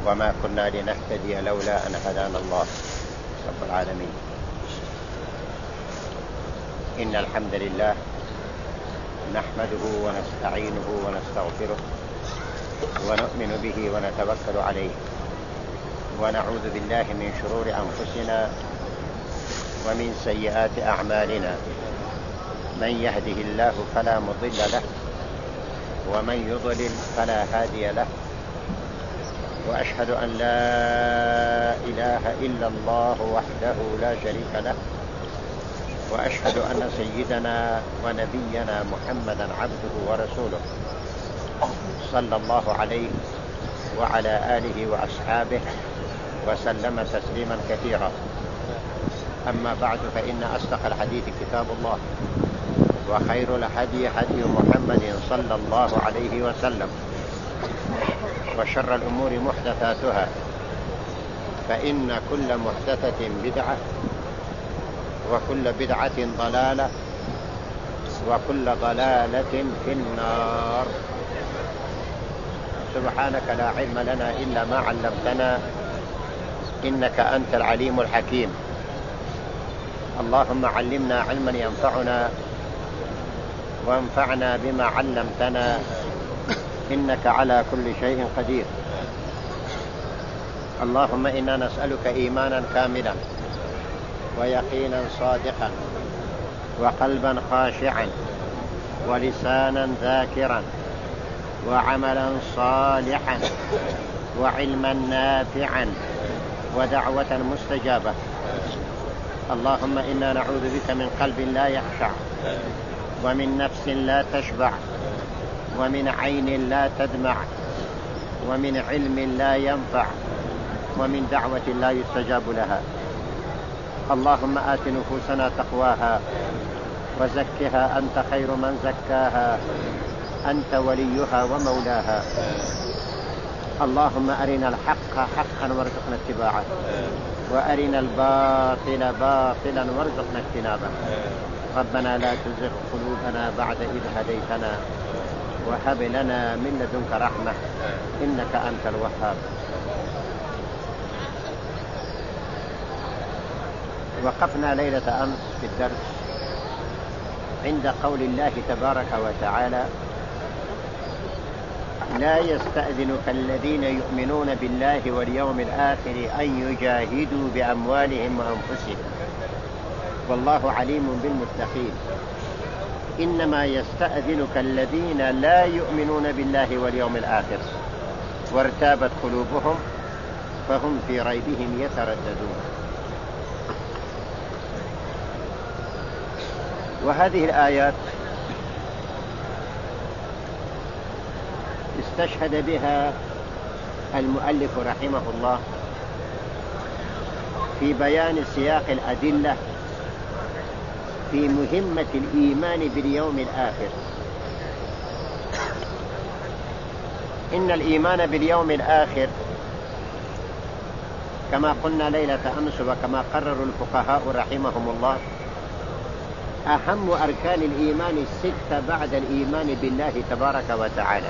وما كنا لنهتدي لولا أن هدانا الله رب العالمين. إن الحمد لله نحمده ونستعينه ونستغفره ونؤمن به ونتوكل عليه، ونعوذ بالله من شرور أنفسنا ومن سيئات أعمالنا. من يهده الله فلا مضل له ومن يضلل فلا هادي له، وأشهد أن لا إله إلا الله وحده لا شريك له، وأشهد أن سيدنا ونبينا محمدا عبده ورسوله صلى الله عليه وعلى آله وأصحابه وسلم تسليما كثيرا. أما بعد، فإن أصدق الحديث كتاب الله، وخير الهدي هدي محمد صلى الله عليه وسلم، وشر الأمور محدثاتها، فإن كل محدثة بدعة، وكل بدعة ضلالة، وكل ضلالة في النار. سبحانك لا علم لنا إلا ما علمتنا، إنك أنت العليم الحكيم. اللهم علمنا علما ينفعنا، وانفعنا بما علمتنا، إنك على كل شيء قدير. اللهم إنا نسألك إيمانا كاملا، ويقينا صادقا، وقلبا خاشعا، ولسانا ذاكرا، وعملا صالحا، وعلما نافعا، ودعوة مستجابة. اللهم إنا نعوذ بك من قلب لا يخشع، ومن نفس لا تشبع، ومن عين لا تدمع، ومن علم لا ينفع، ومن دعوة لا يستجاب لها. اللهم آت نفوسنا تقواها، وزكها أنت خير من زكاها، أنت وليها ومولاها. اللهم أرنا الحق حقا وارزقنا اتباعه، وأرنا الباطل باطلا وارزقنا اجتنابه. ربنا لا تزغ قلوبنا بعد إذ هديتنا، وهب لنا من لدنك رحمة، إنك أنت الوهاب. وقفنا ليلة أمس في الدرس عند قول الله تبارك وتعالى: لا يستأذنك الذين يؤمنون بالله واليوم الآخر أن يجاهدوا بأموالهم وأنفسهم والله عليم بالمتقين. إنما يستأذنك الذين لا يؤمنون بالله واليوم الآخر وارتابت قلوبهم فهم في ريبهم يترددون. وهذه الآيات استشهد بها المؤلف رحمه الله في بيان سياق الأدلة في مهمة الإيمان باليوم الآخر. إن الإيمان باليوم الآخر كما قلنا ليلة أمس، وكما قرر الفقهاء رحمهم الله، أهم أركان الإيمان الستة بعد الإيمان بالله تبارك وتعالى.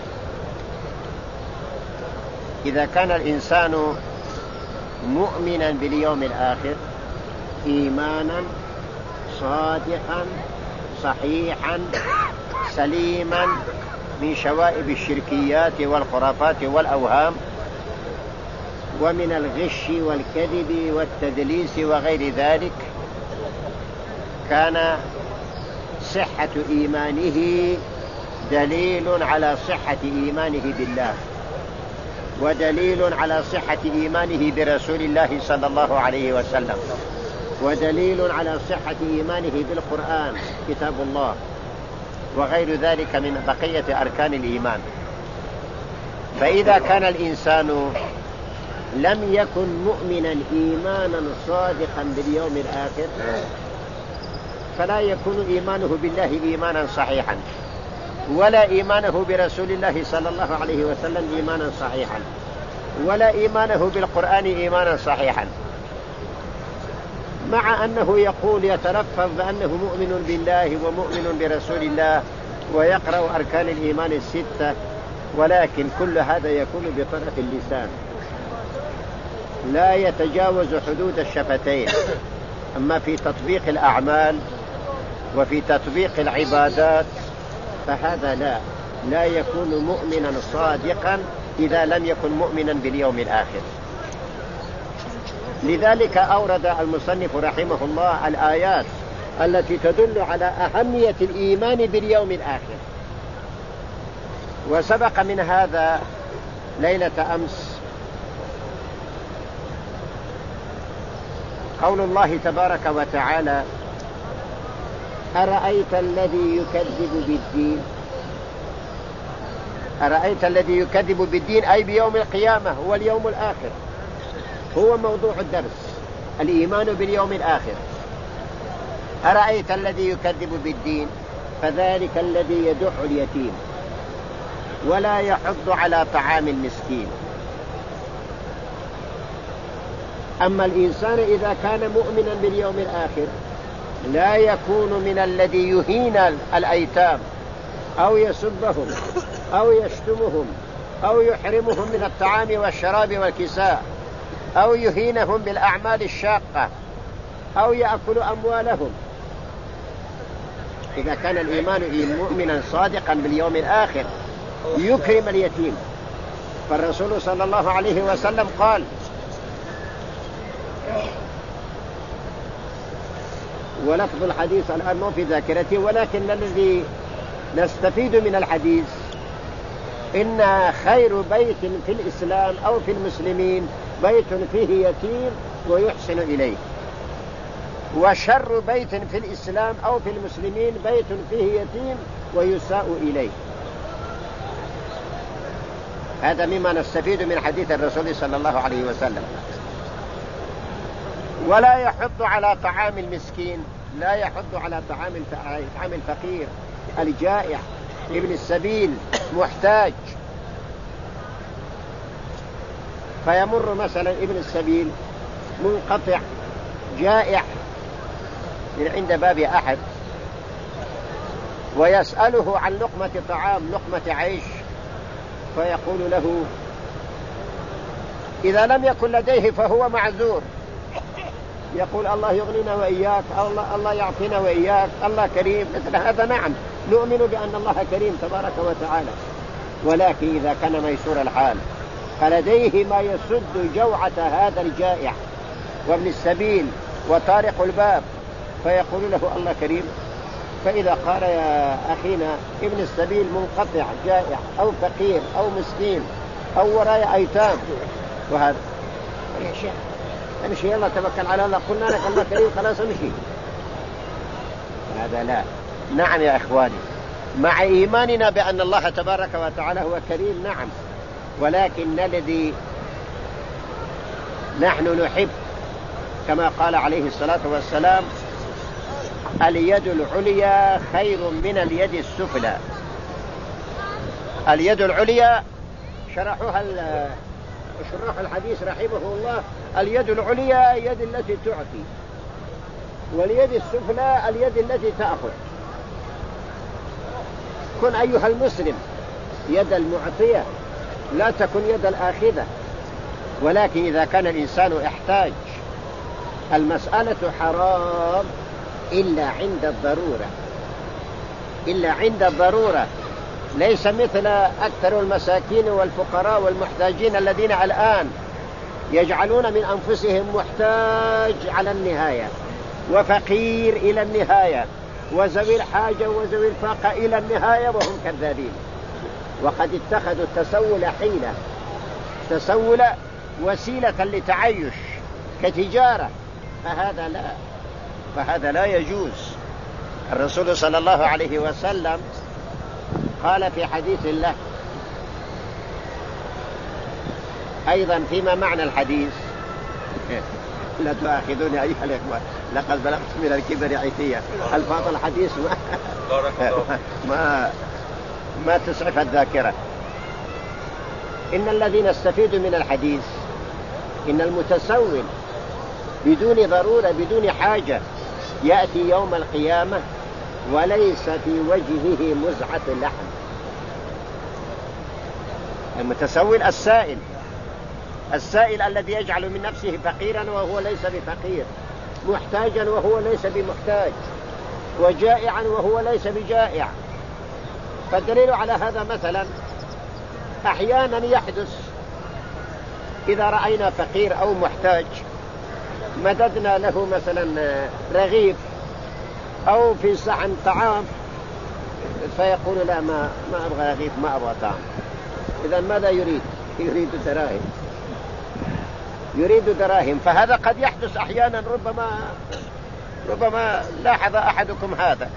إذا كان الإنسان مؤمنا باليوم الآخر إيمانا صادقا صحيحا سليما من شوائب الشركيات والخرافات والأوهام، ومن الغش والكذب والتدليس وغير ذلك، كان صحة إيمانه دليل على صحة إيمانه بالله، ودليل على صحة إيمانه برسول الله صلى الله عليه وسلم، ودليل على صحة إيمانه بالقرآن كتاب الله، وغير ذلك من بقية أركان الإيمان. فإذا كان الإنسان لم يكن مؤمنا إيمانا صادقا باليوم الآخر، فلا يكون إيمانه بالله إيمانا صحيحا، ولا إيمانه برسول الله صلى الله عليه وسلم إيمانا صحيحا، ولا إيمانه بالقرآن إيمانا صحيحا، مع أنه يقول يتلفظ بأنه مؤمن بالله ومؤمن برسول الله ويقرأ أركان الإيمان الستة، ولكن كل هذا يكون بطرف اللسان لا يتجاوز حدود الشفتين. أما في تطبيق الأعمال وفي تطبيق العبادات فهذا لا يكون مؤمنا صادقا إذا لم يكن مؤمنا باليوم الآخر. لذلك أورد المصنف رحمه الله الآيات التي تدل على أهمية الإيمان باليوم الآخر. وسبق من هذا ليلة أمس قول الله تبارك وتعالى: أرأيت الذي يكذب بالدين. أرأيت الذي يكذب بالدين أي بيوم القيامة، هو اليوم الآخر، هو موضوع الدرس، الإيمان باليوم الآخر. أرأيت الذي يكذب بالدين فذلك الذي يدع اليتيم ولا يحض على طعام المسكين. أما الإنسان إذا كان مؤمنا باليوم الآخر لا يكون من الذي يهين الأيتام أو يسبهم أو يشتمهم أو يحرمهم من الطعام والشراب والكساء أو يهينهم بالأعمال الشاقة أو يأكل أموالهم. إذا كان الإيمان مؤمنا صادقا باليوم الآخر يكرم اليتيم. فالرسول صلى الله عليه وسلم قال: ولفظ الحديث الآن مو في ذاكرتي، ولكن الذي نستفيد من الحديث إن خير بيت في الإسلام أو في المسلمين بيت فيه يتيم ويحسن إليه، وشر بيت في الإسلام أو في المسلمين بيت فيه يتيم ويساء إليه. هذا مما نستفيد من حديث الرسول صلى الله عليه وسلم. ولا يحض على طعام المسكين، لا يحض على طعام الفقير الجائع ابن السبيل محتاج. فيمر مثلا ابن السبيل منقطع جائع من عند باب أحد ويسأله عن لقمة طعام لقمة عيش، فيقول له إذا لم يكن لديه فهو معذور، يقول الله يغنينا وإياك، الله يعطينا وإياك، الله كريم. مثل هذا نعم نؤمن بأن الله كريم تبارك وتعالى. ولكن إذا كان ميسور الحال فلديه ما يسد جوعة هذا الجائع وابن السبيل وطارق الباب، فيقول له الله كريم. فإذا قال يا أخينا ابن السبيل منقطع جائع أو فقير أو مسكين أو وراء أيتام وهذا امشي يلا توكل على الله، قلنا لك الله كريم خلاص امشي. هذا لا. نعم يا إخواني، مع إيماننا بأن الله تبارك وتعالى هو كريم نعم، ولكن الذي نحن نحب كما قال عليه الصلاة والسلام: اليد العليا خير من اليد السفلى. اليد العليا شرحها شراح الحديث رحمه الله: اليد العليا اليد التي تعطي، واليد السفلى اليد التي تأخذ. كن أيها المسلم يد المعطية لا تكن يد الآخذة. ولكن إذا كان الإنسان احتاج المسألة حرام إلا عند الضرورة، إلا عند الضرورة. ليس مثل أكثر المساكين والفقراء والمحتاجين الذين الآن يجعلون من أنفسهم محتاج على النهاية وفقير إلى النهاية وذوي الحاجة وذوي الفاقة إلى النهاية وهم كذابين. وقد اتخذوا التسول حيلة، تسول وسيلة لتعيش كتجارة، فهذا لا يجوز. الرسول صلى الله عليه وسلم قال في حديث له أيضا فيما معنى الحديث: لا تؤاخذوني أيها الإخوة لقد بلغت من الكبر عتيا. ألفاظ الحديث ما تسعف الذاكرة. إن الذي نستفيد من الحديث إن المتسول بدون ضرورة بدون حاجة يأتي يوم القيامة وليس في وجهه مزعة لحم. المتسول السائل السائل الذي يجعل من نفسه فقيرا وهو ليس بفقير، محتاجا وهو ليس بمحتاج، وجائعا وهو ليس بجائع. فالدليل على هذا مثلا أحيانا يحدث إذا رأينا فقير أو محتاج مددنا له مثلا رغيف أو في صحن طعام فيقول لا ما أبغى رغيف، ما أبغى طعام. إذا ماذا يريد؟ يريد دراهم. فهذا قد يحدث أحيانا، ربما لاحظ أحدكم هذا،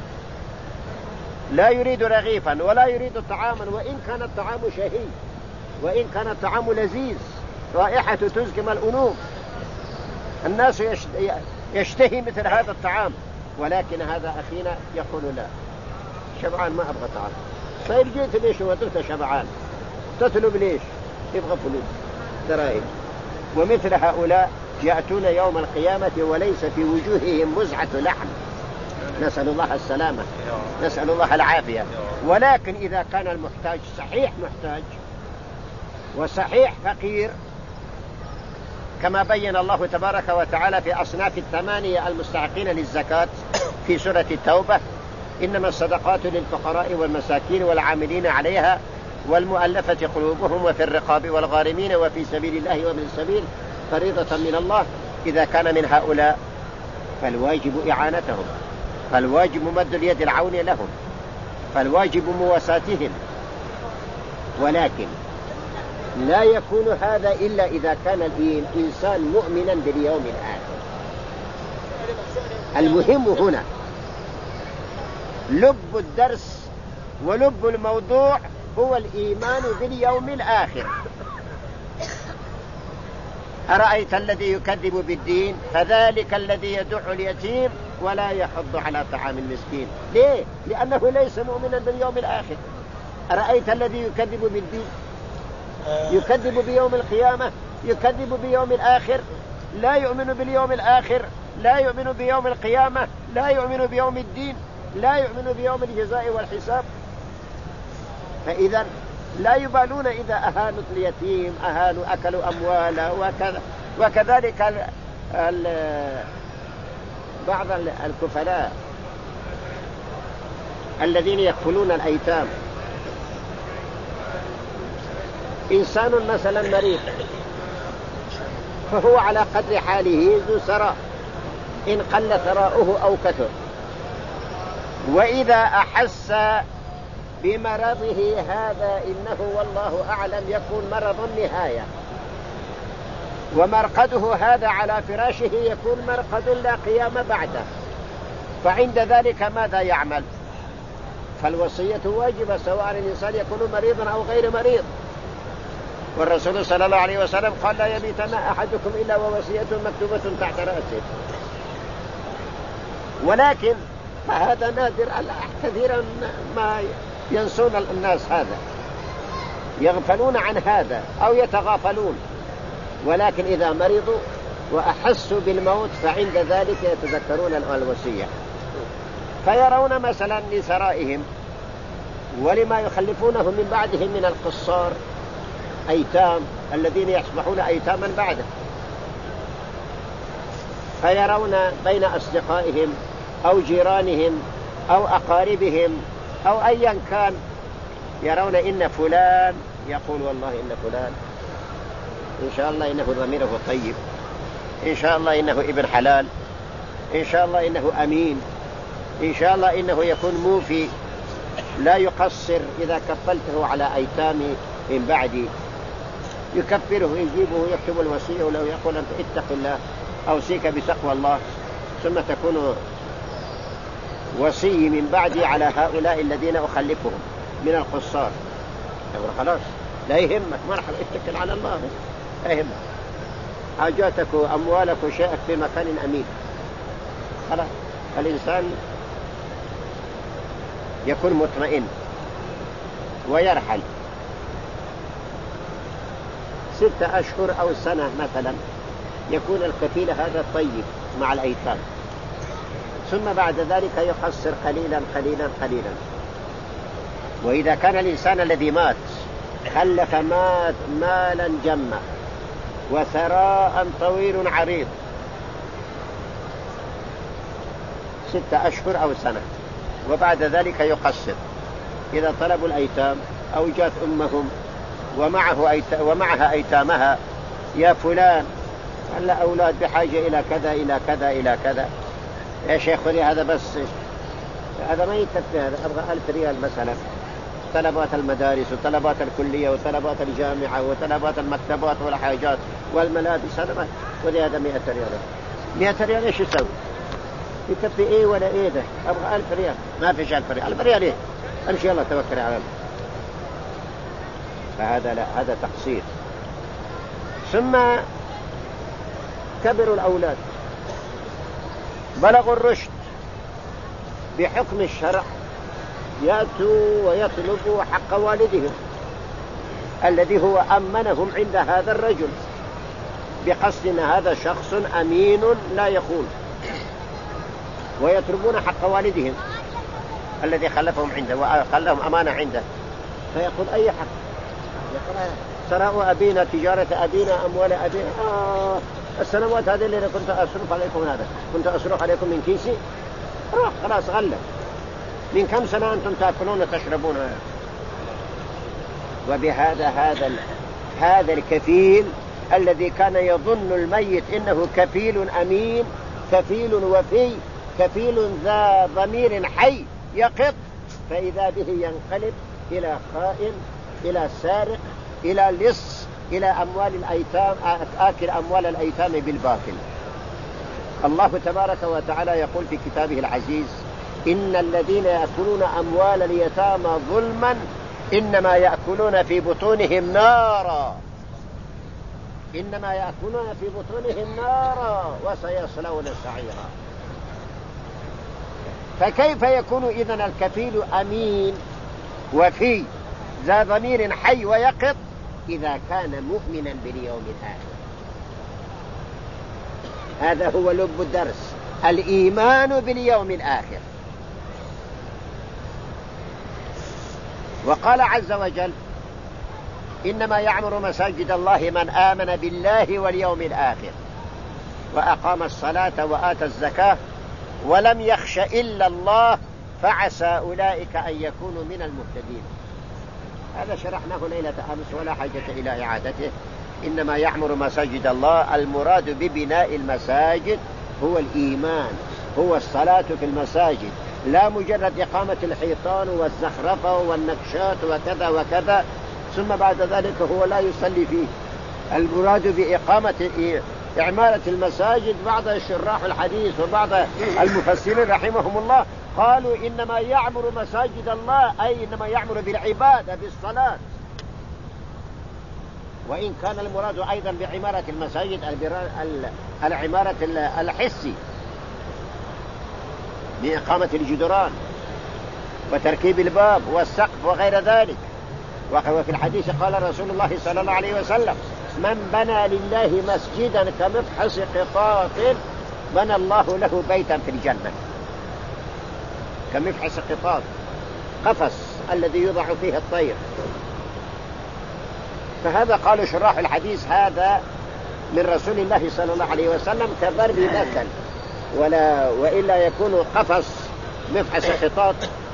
لا يريد رغيفا ولا يريد طعاما، وإن كان الطعام شهي، وإن كان الطعام لذيذ، رائحة تزكم الأنوف، الناس يشتهي مثل هذا الطعام، ولكن هذا أخينا يقول لا، شبعان ما أبغى طعام. طيب جيت ليش وانت شبعان؟ تطلب ليش؟ يبغى فلوس دراهم. ومثل هؤلاء يأتون يوم القيامة وليس في وجوههم مزعة لحم، نسأل الله السلامة، نسأل الله العافية. ولكن إذا كان المحتاج صحيح محتاج وصحيح فقير، كما بين الله تبارك وتعالى في أصناف 8 المستحقين للزكاة في سورة التوبة: إنما الصدقات للفقراء والمساكين والعاملين عليها والمؤلفة قلوبهم وفي الرقاب والغارمين وفي سبيل الله وابن السبيل فريضة من الله. إذا كان من هؤلاء فالواجب إعانتهم، فالواجب مد اليد العون لهم، فالواجب مواساتهم. ولكن لا يكون هذا إلا إذا كان الإنسان مؤمنا باليوم الآخر. المهم هنا لب الدرس ولب الموضوع هو الإيمان باليوم الآخر. أرأيت الذي يكذب بالدين فذلك الذي يدع اليتيم ولا يحض على طعام المسكين. ليه؟ لأنه ليس مؤمنا باليوم الآخر. أرأيت الذي يكذب بالدين، يكذب بيوم القيامة، يكذب بيوم الآخر، لا يؤمن باليوم الآخر، لا يؤمن بيوم القيامة، لا يؤمن بيوم الدين، لا يؤمن بيوم الجزاء والحساب. فإذا لا يبالون إذا أهانوا اليتيم، أهانوا أكلوا أمواله وكذا. وكذلك بعض الكفلاء الذين يكفلون الأيتام. إنسان مثلا مريض فهو على قدر حاله ذو ثراء، إن قل ثراؤه أو كثر، وإذا أحس بمرضه هذا إنه والله أعلم يكون مرض النهاية، ومرقده هذا على فراشه يكون مرقد لا قيام بعده، فعند ذلك ماذا يعمل؟ فالوصية واجبة سواء الإنسان يكون مريضا أو غير مريض. والرسول صلى الله عليه وسلم قال: لا يبيتن أحدكم إلا ووصيته مكتوبة تحت رأسه. ولكن هذا نادر، كثيرا ما ينسون الناس هذا، يغفلون عن هذا أو يتغافلون. ولكن إذا مرضوا وأحسوا بالموت فعند ذلك يتذكرون الوصية، فيرون مثلا لثرائهم ولما يخلفونه من بعدهم من القصار أيتام الذين يصبحون أيتاما بعده، فيرون بين أصدقائهم أو جيرانهم أو أقاربهم أو أيا كان، يرون إن فلان يقول والله إن فلان إن شاء الله إنه ضميره طيب، إن شاء الله إنه ابن حلال، إن شاء الله إنه أمين، إن شاء الله إنه يكون موفي لا يقصر إذا كفلته على أيتام من بعدي، يكفره يجيبه يكتب الوصية ولو يقول أنت اتق الله أوصيك بتقوى الله، ثم تكون وصي من بعدي على هؤلاء الذين أخلفهم من القصار. يقول خلاص لا يهمك، مرحبا اتكل على الله، لا يهمك حاجاتك وأموالك وشيئك في مكان أمين. خلاص الإنسان يكون مطمئن ويرحل 6 أشهر أو سنة مثلا، يكون الكفيل هذا طيب مع الأيتام، ثم بعد ذلك يقصر قليلا قليلا قليلا. وإذا كان الإنسان الذي مات خلف مالا جمّا وثراء طويل عريض 6 أشهر أو سنة، وبعد ذلك يقسم. إذا طلبوا الأيتام أو جاءت أمهم ومعها أيتامها، يا فلان هل أولاد بحاجة إلى كذا إلى كذا إلى كذا، يا شيخ خذي هذا بس، هذا ما يكفي، هذا أبغى 1000 ريال مثلا، طلبات المدارس وطلبات الكلية وطلبات الجامعة وطلبات المكتبات والحاجات والملابس، هذا ما خذي هذا 100 ريال. 100 ريال إيش يسوي؟ يكفي إيه ولا إيه ده؟ أبغى 1000 ريال، ما فيش 1000 ريال. 1000 ريال إيه؟ أمشي الله توكل على الله. فهذا لا، هذا تقصير. ثم كبروا الأولاد، بلغوا الرشد بحكم الشرع، يأتوا ويطلبوا حق والدهم الذي هو أمنهم عند هذا الرجل، بقصد أن هذا شخص أمين لا يخون، ويطلبون حق والدهم الذي خلفهم عنده وخلهم أمانة عنده، فيقول أي حق؟ يقول ثراء أبينا، تجارة أبينا، أموال أبينا، السنوات هذه اللي كنت أصرف عليكم، هذا كنت أصرف عليكم من كيسي، خلاص غلق. من كم سنة أنتم تأكلون وتشربون؟ وبهذا هذا الكفيل الذي كان يظن الميت إنه كفيل أمين، كفيل وفي، كفيل ذا ضمير حي يقط، فإذا به ينقلب إلى خائن، إلى سارق، إلى لص، إلى أموال الأيتام، آكل أموال الأيتام بالباطل. الله تبارك وتعالى يقول في كتابه العزيز: إن الذين يأكلون أموال اليتامى ظلما إنما يأكلون في بطونهم نارا، إنما يأكلون في بطونهم نارا وسيصلون سعيرا. فكيف يكون إذن الكفيل أمين وفي ذا ضمير حي ويقظ إذا كان مؤمنا باليوم الآخر؟ هذا هو لب الدرس، الإيمان باليوم الآخر. وقال عز وجل: إنما يعمر مساجد الله من آمن بالله واليوم الآخر وأقام الصلاة وآتى الزكاة ولم يخش إلا الله فعسى أولئك أن يكونوا من المهتدين. هذا شرحناه ليلة أمس ولا حاجة إلى إعادته. إنما يعمر مساجد الله، المراد ببناء المساجد هو الإيمان، هو الصلاة في المساجد، لا مجرد إقامة الحيطان والزخرفة والنكشات وكذا وكذا ثم بعد ذلك هو لا يصلي فيه. المراد إعمارة المساجد، بعض شراح الحديث وبعض المفسرين رحمهم الله قالوا إنما يعمر مساجد الله أي إنما يعمر بالعبادة بالصلاة. وإن كان المراد أيضا بعمارة المساجد العمارة الحسي بإقامة الجدران وتركيب الباب والسقف وغير ذلك. وفي الحديث قال رسول الله صلى الله عليه وسلم: من بنى لله مسجدا كمفحص قطاط بنى الله له بيتا في الجنة. كمفحص قطاط، قفص الذي يوضع فيه الطير. فهذا قالوا شراح الحديث هذا من رسول الله صلى الله عليه وسلم كضرب مثل، وإلا يكون قفص مفحص قطاط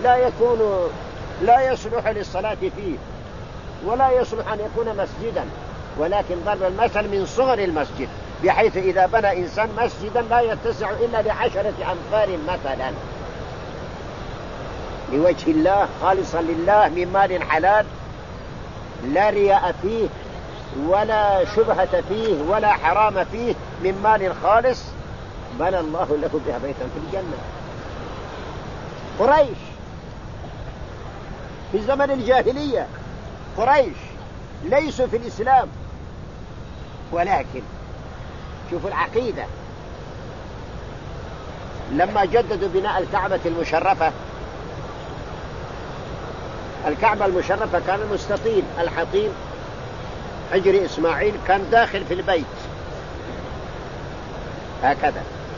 لا يصلح للصلاة فيه ولا يصلح أن يكون مسجدا، ولكن ضرب المثل من صغر المسجد، بحيث إذا بنى إنسان مسجدا لا يتسع إلا ل10 أمتار مثلا لوجه الله خالصا لله من مال حلال لا رياء فيه ولا شبهة فيه ولا حرام فيه، من مال خالص، بنى الله له بها بيتا في الجنة. قريش في زمن الجاهلية، قريش ليسوا في الإسلام، ولكن شوفوا العقيدة. لما جددوا بناء الكعبة المشرفة، الكعبة المشرفة كان مستطيل، الحطيم حجر إسماعيل كان داخل في البيت هكذا.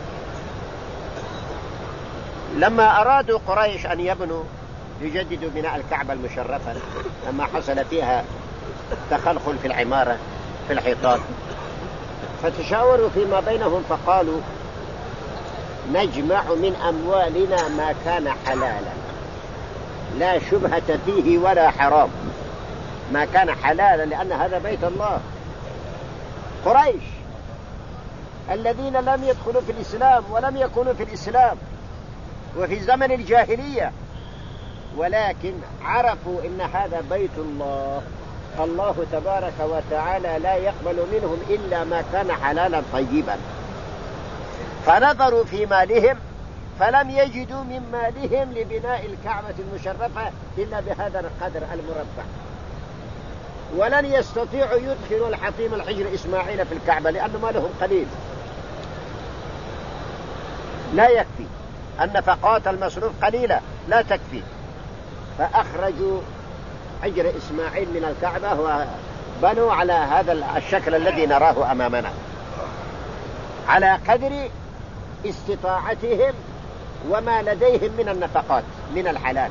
لما أرادوا قريش أن يجددوا بناء الكعبة المشرفة، لما حصل فيها تخلخل في العمارة في الحيطان، فتشاوروا فيما بينهم فقالوا نجمع من أموالنا ما كان حلالا لا شبهة فيه ولا حرام، ما كان حلالا لأن هذا بيت الله. قريش الذين لم يدخلوا في الإسلام ولم يكونوا في الإسلام وفي زمن الجاهلية، ولكن عرفوا إن هذا بيت الله، الله تبارك وتعالى لا يقبل منهم إلا ما كان حلالا طيبا، فنظروا في مالهم فلم يجدوا من مالهم لبناء الكعبة المشرفة إلا بهذا القدر المربع، ولن يستطيعوا يدخلوا الحطيم الحجر إسماعيل في الكعبة لأن مالهم قليل لا يكفي، النفقات المصروف قليلة لا تكفي، فأخرجوا حجر إسماعيل من الكعبة وبنوا على هذا الشكل الذي نراه أمامنا على قدر استطاعتهم وما لديهم من النفقات من الحلال.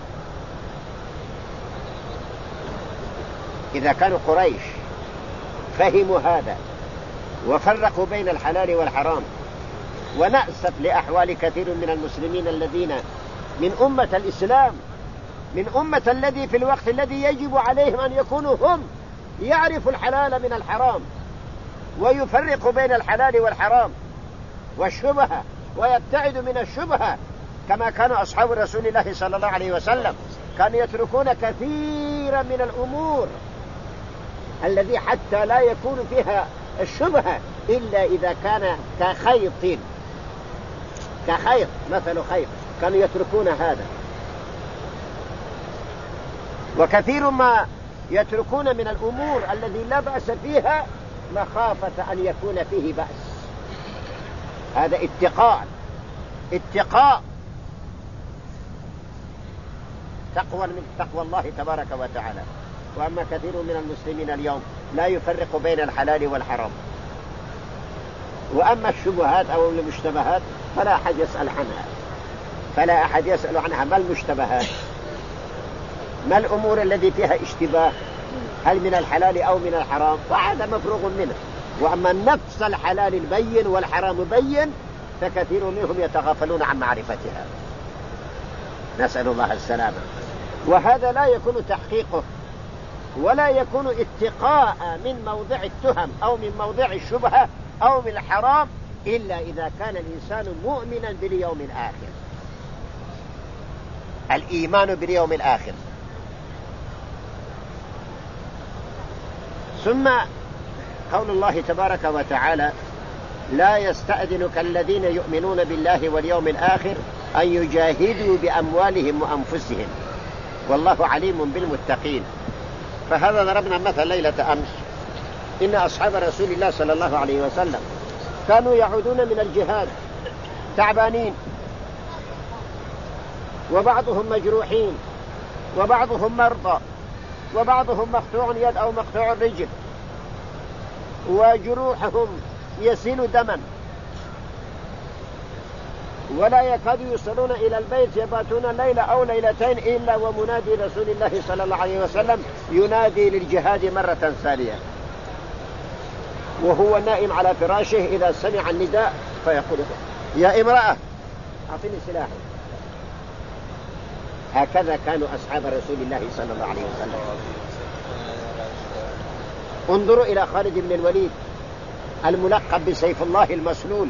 إذا كانوا قريش فهموا هذا وفرقوا بين الحلال والحرام، ونأسف لأحوال كثير من المسلمين الذين من أمة الإسلام، من أمة الذي في الوقت الذي يجب عليهم أن يكونوا هم يعرفوا الحلال من الحرام ويفرقوا بين الحلال والحرام والشبهة ويبتعدوا من الشبهة، كما كانوا أصحاب رسول الله صلى الله عليه وسلم كانوا يتركون كثيرا من الأمور الذي حتى لا يكون فيها الشبهة إلا إذا كان كخيط مثل خيط، كانوا يتركون هذا. وكثير ما يتركون من الأمور الذي لا بأس فيها مخافة أن يكون فيه بأس، هذا اتقاء تقوى من تقوى الله تبارك وتعالى. وأما كثير من المسلمين اليوم لا يفرق بين الحلال والحرام، وأما الشبهات أو المشتبهات فلا أحد يسأل عنها، ما المشتبهات؟ ما الأمور التي فيها اشتباه، هل من الحلال أو من الحرام؟ فهذا مفروغ منه. وأما نفس الحلال البين والحرام البين فكثير منهم يتغافلون عن معرفتها، نسأل الله السلامة. وهذا لا يكون تحقيقه ولا يكون اتقاء من موضع التهم أو من موضع الشبهة أو من الحرام إلا إذا كان الإنسان مؤمنا باليوم الآخر. الإيمان باليوم الآخر. ثم قول الله تبارك وتعالى لا يستأذنك الذين يؤمنون بالله واليوم الآخر أن يجاهدوا بأموالهم وأنفسهم والله عليم بالمتقين. فهذا ضربنا مثل ليلة أمس، إن أصحاب رسول الله صلى الله عليه وسلم كانوا يعودون من الجهاد تعبانين، وبعضهم مجروحين وبعضهم مرضى وبعضهم مقطوع يد أو مقطوع رجل وجروحهم يسيل دما، ولا يكاد يوصلون إلى البيت، يباتون ليلة أو ليلتين إلا ومنادي رسول الله صلى الله عليه وسلم ينادي للجهاد مرة ثانية، وهو نائم على فراشه إذا سمع النداء فيقول يا امرأة أعطني سلاحي. هكذا كانوا أصحاب رسول الله صلى الله عليه وسلم. انظروا إلى خالد بن الوليد الملقب بسيف الله المسلول،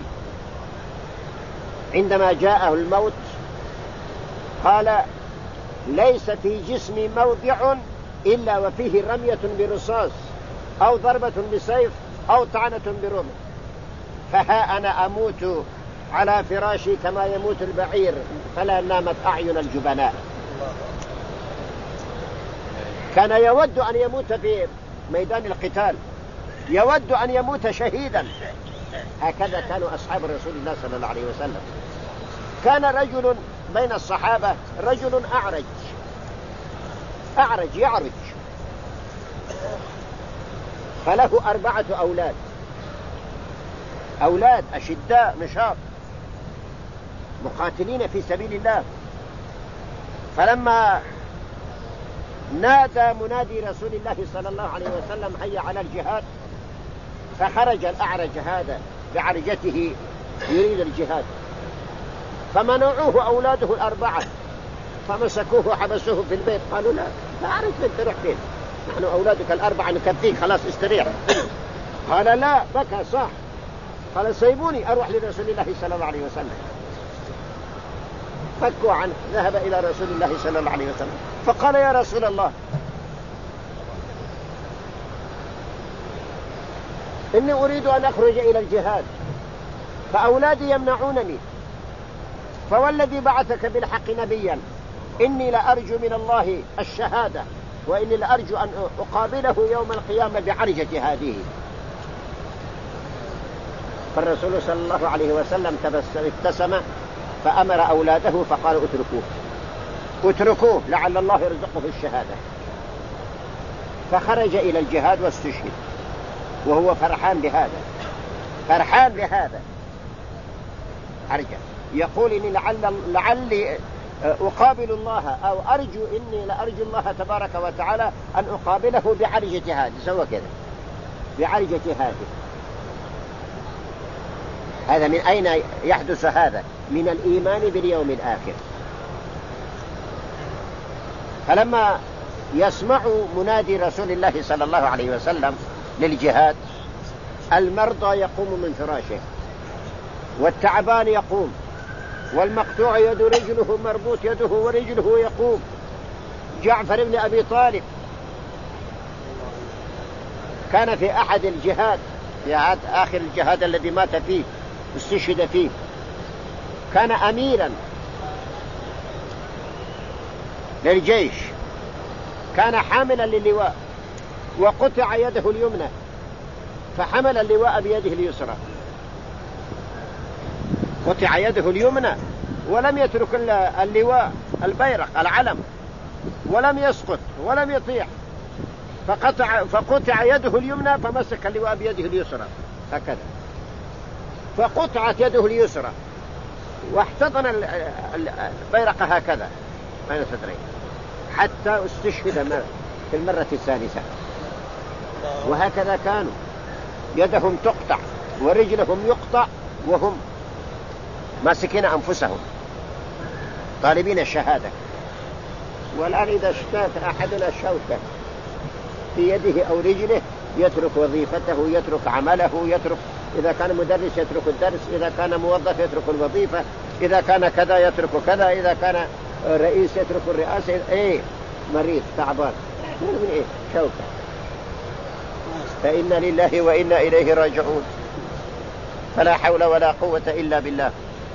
عندما جاءه الموت قال ليس في جسمي موضع إلا وفيه رمية برصاص أو ضربة بسيف أو طعنة برمح، فها أنا أموت على فراشي كما يموت البعير فلا نامت أعين الجبناء. كان يود أن يموت في ميدان القتال، يود أن يموت شهيدا. هكذا كانوا أصحاب رسول الله صلى الله عليه وسلم. كان رجل بين الصحابة رجل أعرج يعرج، فله 4 أولاد أشداء نشاط مقاتلين في سبيل الله. فلما نادى منادي رسول الله صلى الله عليه وسلم حي على الجهاد فخرج الأعرج هذا بعرجته يريد الجهاد، فمنعوه أولاده الأربعة، فمسكوه وحبسوه في البيت. قالوا لا أعرف أنت تروح فين، نحن أولادك الأربعة نكفيك، خلاص استريح. قال لا، بكى صح. قال سيبوني أروح لرسول الله صلى الله عليه وسلم. فكوا عنه، ذهب إلى رسول الله صلى الله عليه وسلم فقال يا رسول الله إني أريد أن أخرج إلى الجهاد فأولادي يمنعونني، فوالذي بعثك بالحق نبيا إني لأرجو من الله الشهادة، وإني لأرجو أن أقابله يوم القيامة بعرجة هذه. فالرسول صلى الله عليه وسلم ابتسم فأمر أولاده فقال اتركوه لعل الله يرزقه الشهادة. فخرج إلى الجهاد واستشهد وهو فرحان بهذا أرجع يقول إني لعلي أقابل الله، أو إني لأرجو الله تبارك وتعالى أن أقابله بعرجة هذه. سوى كذا بعرجة هذا من أين يحدث هذا؟ من الإيمان باليوم الآخر. فلما يسمع منادي رسول الله صلى الله عليه وسلم للجهاد، المرضى يقوم من فراشه، والتعبان يقوم، والمقطوع يد رجله مربوط يده ورجله يقوم. جعفر بن أبي طالب كان في أحد الجهاد، في آخر الجهاد الذي مات فيه استشهد فيه، كان أميرا للجيش، كان حاملا للواء، وقطع يده اليمنى فحمل اللواء بيده اليسرى. قطع يده اليمنى ولم يترك اللواء البيرق العلم، ولم يسقط ولم يطيع، فقطع يده اليمنى فمسك اللواء بيده اليسرى هكذا، فقطعت يده اليسرى واحتضن البيرق هكذا بين صدريه حتى استشهد في المرة الثالثة. وهكذا كانوا يدهم تقطع ورجلهم يقطع وهم ماسكين أنفسهم طالبين الشهادة. والآن إذا اشتات أحدنا الشوكة في يده أو رجله يترك وظيفته، يترك عمله، إذا كان مدرس يترك الدرس، إذا كان موظف يترك الوظيفة، إذا كان كذا يترك كذا، إذا كان رئيس يترك الرئاسة. مريض تعبان من شوكة. فإنا لله وإنا إليه راجعون، فلا حول ولا قوة إلا بالله.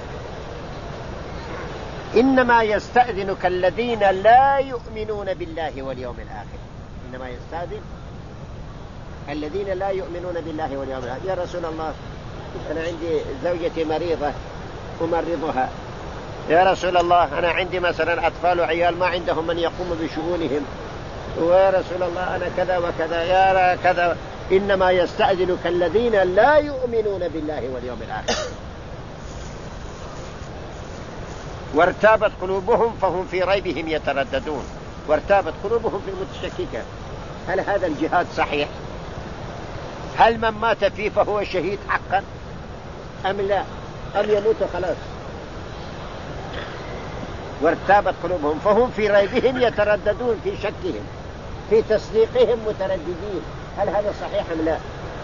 إنما يستأذنك الذين لا يؤمنون بالله واليوم الآخر. إنما يستأذن الذين لا يؤمنون بالله واليوم الآخر. يا رسول الله أنا عندي زوجتي مريضة أمرضها، يا رسول الله أنا عندي مثلا أطفال وعيال ما عندهم من يقوم بشؤونهم، ويا رسول الله أنا كذا وكذا يا كذا. إنما يستأذنك الذين لا يؤمنون بالله واليوم الآخر وارتابت قلوبهم فهم في ريبهم يترددون. وارتابت قلوبهم في المتشككة، هل هذا الجهاد صحيح؟ هل من مات فيه فهو شهيد حقا أم لا، أم يموت خلاص؟ وارتابت قلوبهم فهم في ريبهم يترددون، في شكهم في تصديقهم مترددين، هل هذا صحيح أم لا؟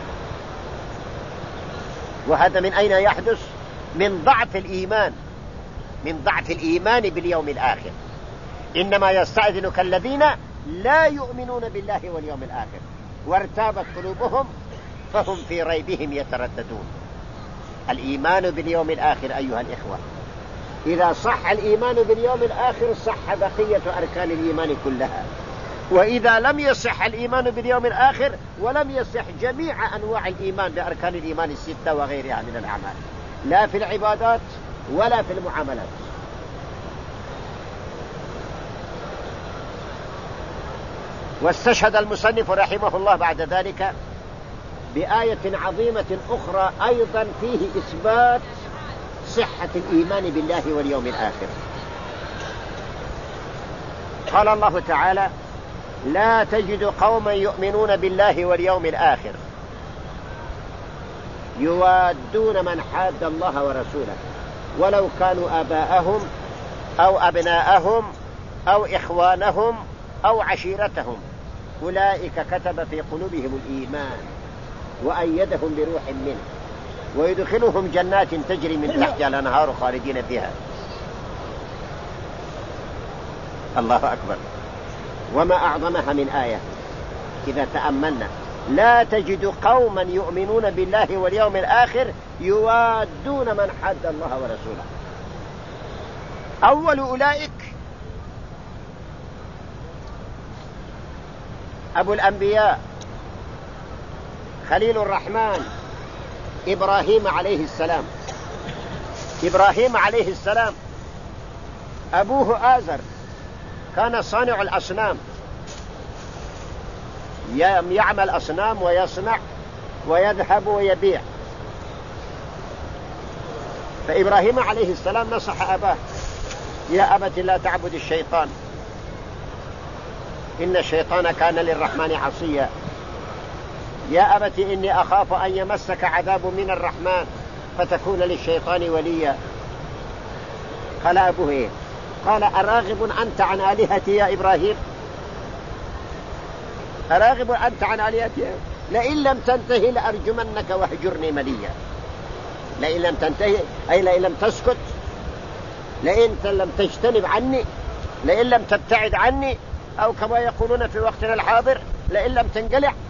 وهذا من أين يحدث؟ من ضعف الإيمان، من ضعف الإيمان باليوم الآخر. إنما يستأذنك الذين لا يؤمنون بالله واليوم الآخر وارتابت قلوبهم فهم في ريبهم يترددون. الإيمان باليوم الآخر أيها الإخوة، إذا صح الإيمان باليوم الآخر صح بقية أركان الإيمان كلها، وإذا لم يصح الإيمان باليوم الآخر ولم يصح جميع أنواع الإيمان بأركان الإيمان الستة وغيرها من الأعمال، لا في العبادات ولا في المعاملات. واستشهد المصنف رحمه الله بعد ذلك بآية عظيمة أخرى أيضا فيه إثبات صحة الإيمان بالله واليوم الآخر. قال الله تعالى: لا تجد قوما يؤمنون بالله واليوم الآخر يوادون من حاد الله ورسوله ولو كانوا آباءهم أو أبناءهم أو إخوانهم أو عشيرتهم، أولئك كتب في قلوبهم الإيمان وأيدهم بروح منه ويدخلهم جنات تجري من تحتها الأنهار خالدين فيها. الله أكبر. وما أعظمها من آية إذا تأملنا: لا تجد قوما يؤمنون بالله واليوم الآخر يوادون من حاد الله ورسوله. أول أولئك أبو الأنبياء خليل الرحمن إبراهيم عليه السلام. إبراهيم عليه السلام أبوه آزر كان صانع الأصنام، يعمل أصنام ويصنع ويذهب ويبيع. فإبراهيم عليه السلام نصح أباه: يا أبت لا تعبد الشيطان إن الشيطان كان للرحمن عصيا. يا أبت إني أخاف أن يمسك عذاب من الرحمن فتكون للشيطان وليا. قال أبوه إيه؟ قال: أراغب أنت عن آلهتي يا إبراهيم؟ أراغب أنت عن آلهتي؟ لئن لم تنتهي لأرجمنك واهجرني مليا. لئن لم تنتهي أي لئن لم تسكت، لئن لم تجتنب عني، لئن لم تبتعد عني، أو كما يقولون في وقتنا الحاضر لئن لم تنقلع